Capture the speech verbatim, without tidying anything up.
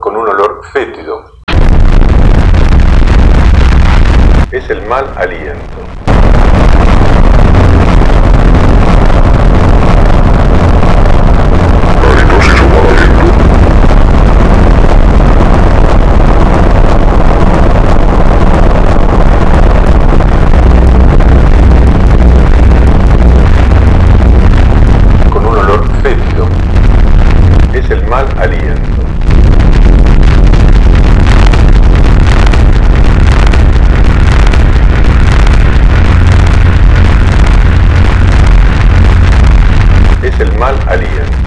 con un olor fétido. Es el mal aliento. Con un olor fétido. Es el mal aliento. Es el mal aliento.